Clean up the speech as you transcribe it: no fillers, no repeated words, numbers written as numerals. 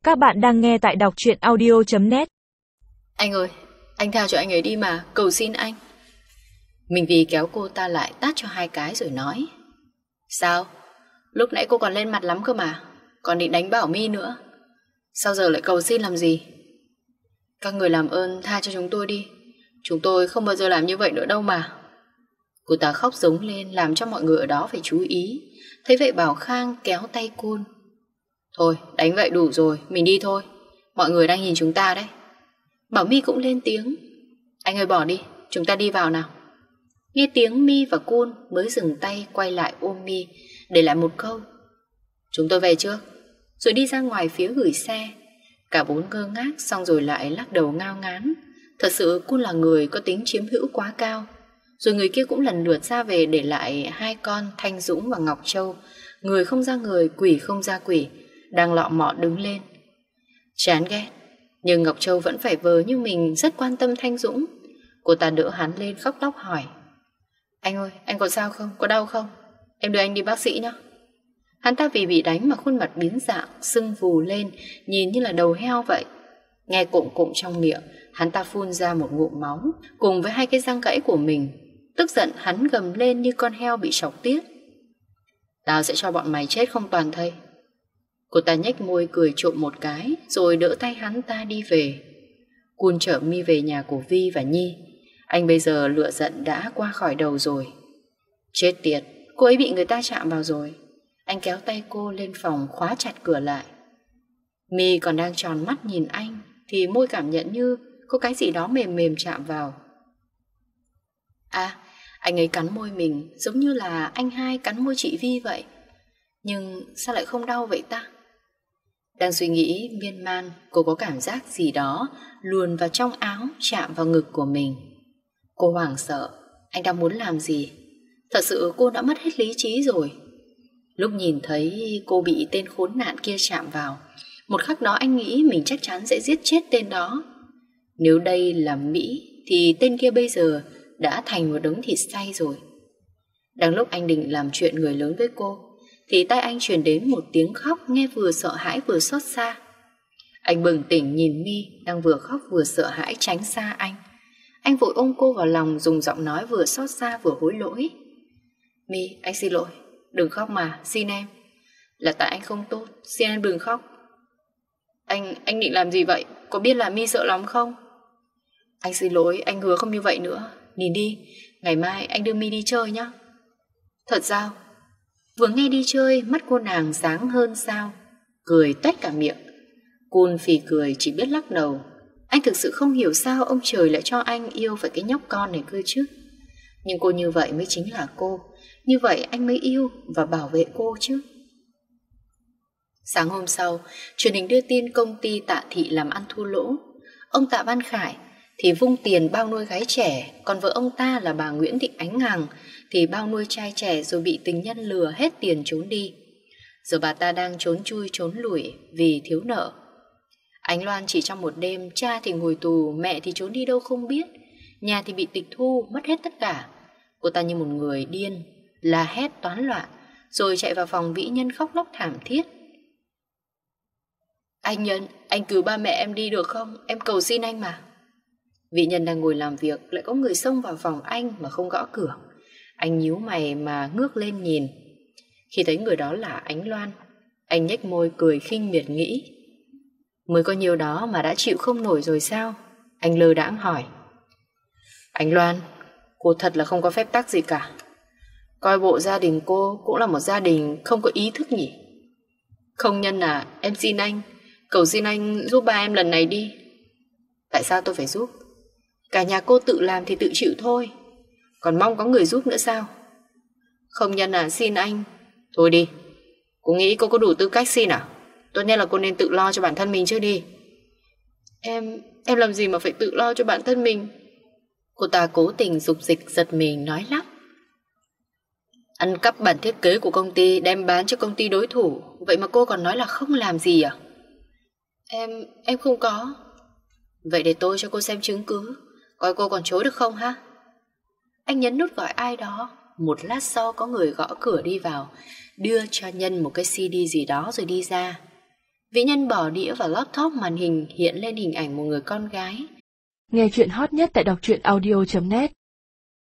Các bạn đang nghe tại đọc truyện audio.net. Anh ơi, anh tha cho anh ấy đi mà, cầu xin anh. Mình vì kéo cô ta lại tát cho 2 cái rồi nói: Sao? Lúc nãy cô còn lên mặt lắm cơ mà, còn định đánh Bảo My nữa. Sao giờ lại cầu xin làm gì? Các người làm ơn tha cho chúng tôi đi. Chúng tôi không bao giờ làm như vậy nữa đâu mà. Cô ta khóc rống lên làm cho mọi người ở đó phải chú ý. Thấy vậy Bảo Khang kéo tay Cun: Thôi đánh vậy đủ rồi, mình đi thôi. Mọi người đang nhìn chúng ta đấy. Bảo My cũng lên tiếng: Anh ơi bỏ đi, chúng ta đi vào nào. Nghe tiếng My và Cun mới dừng tay quay lại ôm My, để lại một câu: Chúng tôi về trước. Rồi đi ra ngoài phía gửi xe. Cả 4 ngơ ngác xong rồi lại lắc đầu ngao ngán. Thật sự Cun là người có tính chiếm hữu quá cao. Rồi người kia cũng lần lượt ra về để lại 2 con Thanh Dũng và Ngọc Châu, người không ra người, quỷ không ra quỷ, đang lọ mọ đứng lên. Chán ghét, nhưng Ngọc Châu vẫn phải vờ như mình rất quan tâm Thanh Dũng. Cô ta đỡ hắn lên khóc lóc hỏi: Anh ơi, anh có sao không? Có đau không? Em đưa anh đi bác sĩ nhé. Hắn ta vì bị đánh mà khuôn mặt biến dạng, sưng vù lên, nhìn như là đầu heo vậy. Nghe cụng cụng trong miệng, hắn ta phun ra một ngụm máu, cùng với 2 cái răng gãy của mình. Tức giận hắn gầm lên như con heo bị sọc tiết: Tao sẽ cho bọn mày chết không toàn thây. Cô ta nhếch môi cười trộm một cái, rồi đỡ tay hắn ta đi về. Cun chở My về nhà của Vi và Nhi. Anh bây giờ lửa giận đã qua khỏi đầu rồi. Chết tiệt, cô ấy bị người ta chạm vào rồi. Anh kéo tay cô lên phòng khóa chặt cửa lại. My còn đang tròn mắt nhìn anh thì môi cảm nhận như có cái gì đó mềm mềm chạm vào. À, anh ấy cắn môi mình giống như là anh hai cắn môi chị Vi vậy. Nhưng sao lại không đau vậy ta? Đang suy nghĩ miên man, cô có cảm giác gì đó luồn vào trong áo, chạm vào ngực của mình. Cô hoảng sợ, anh đang muốn làm gì? Thật sự cô đã mất hết lý trí rồi. Lúc nhìn thấy cô bị tên khốn nạn kia chạm vào, một khắc đó anh nghĩ mình chắc chắn sẽ giết chết tên đó. Nếu đây là Mỹ thì tên kia bây giờ đã thành một đống thịt xay rồi. Đang lúc anh định làm chuyện người lớn với cô thì tai anh truyền đến một tiếng khóc nghe vừa sợ hãi vừa xót xa. Anh bừng tỉnh nhìn My đang vừa khóc vừa sợ hãi tránh xa anh. Anh vội ôm cô vào lòng, dùng giọng nói vừa xót xa vừa hối lỗi: My, anh xin lỗi, đừng khóc mà, xin em. Là tại anh không tốt, xin em đừng khóc. Anh định làm gì vậy? Có biết là My sợ lắm không? Anh xin lỗi, anh hứa không như vậy nữa. Nhìn đi, ngày mai anh đưa My đi chơi nhé. Thật sao? Vừa nghe đi chơi, mắt cô nàng sáng hơn sao, cười toét cả miệng. Cun phì cười chỉ biết lắc đầu. Anh thực sự không hiểu sao ông trời lại cho anh yêu phải cái nhóc con này cơ chứ. Nhưng cô như vậy mới chính là cô. Như vậy anh mới yêu và bảo vệ cô chứ. Sáng hôm sau, truyền hình đưa tin công ty Tạ Thị làm ăn thua lỗ. Ông Tạ Văn Khải thì vung tiền bao nuôi gái trẻ, còn vợ ông ta là bà Nguyễn Thị Ánh Hằng thì bao nuôi trai trẻ rồi bị tình nhân lừa hết tiền trốn đi. Giờ bà ta đang trốn chui trốn lủi vì thiếu nợ. Ánh Loan chỉ trong một đêm, cha thì ngồi tù, mẹ thì trốn đi đâu không biết, nhà thì bị tịch thu, mất hết tất cả. Cô ta như một người điên, la hét toán loạn, rồi chạy vào phòng vĩ nhân khóc lóc thảm thiết. Anh Nhân, anh cứu ba mẹ em đi được không? Em cầu xin anh mà. Vĩ nhân đang ngồi làm việc, lại có người xông vào phòng anh mà không gõ cửa. Anh nhíu mày mà ngước lên nhìn. Khi thấy người đó là Ánh Loan, anh nhếch môi cười khinh miệt nghĩ: Mới có nhiêu đó mà đã chịu không nổi rồi sao? Anh lơ đãng hỏi: Ánh Loan, cô thật là không có phép tắc gì cả. Coi bộ gia đình cô cũng là một gia đình không có ý thức nhỉ? Không Nhân à, em xin anh, cầu xin anh giúp ba em lần này đi. Tại sao tôi phải giúp? Cả nhà cô tự làm thì tự chịu thôi, còn mong có người giúp nữa sao? Không Nhân à, xin anh. Thôi đi, cô nghĩ cô có đủ tư cách xin à? Tốt nhất là cô nên tự lo cho bản thân mình trước đi. Em làm gì mà phải tự lo cho bản thân mình? Cô ta cố tình dục dịch giật mình nói lắp: Ăn cắp bản thiết kế của công ty đem bán cho công ty đối thủ, vậy mà cô còn nói là không làm gì à? Em không có. Vậy để tôi cho cô xem chứng cứ, coi cô còn chối được không ha? Anh nhấn nút gọi ai đó. Một lát sau có người gõ cửa đi vào, đưa cho Nhân một cái CD gì đó rồi đi ra. Vĩ Nhân bỏ đĩa vào laptop, màn hình hiện lên hình ảnh một người con gái. Nghe chuyện hot nhất tại đọc truyện audio.net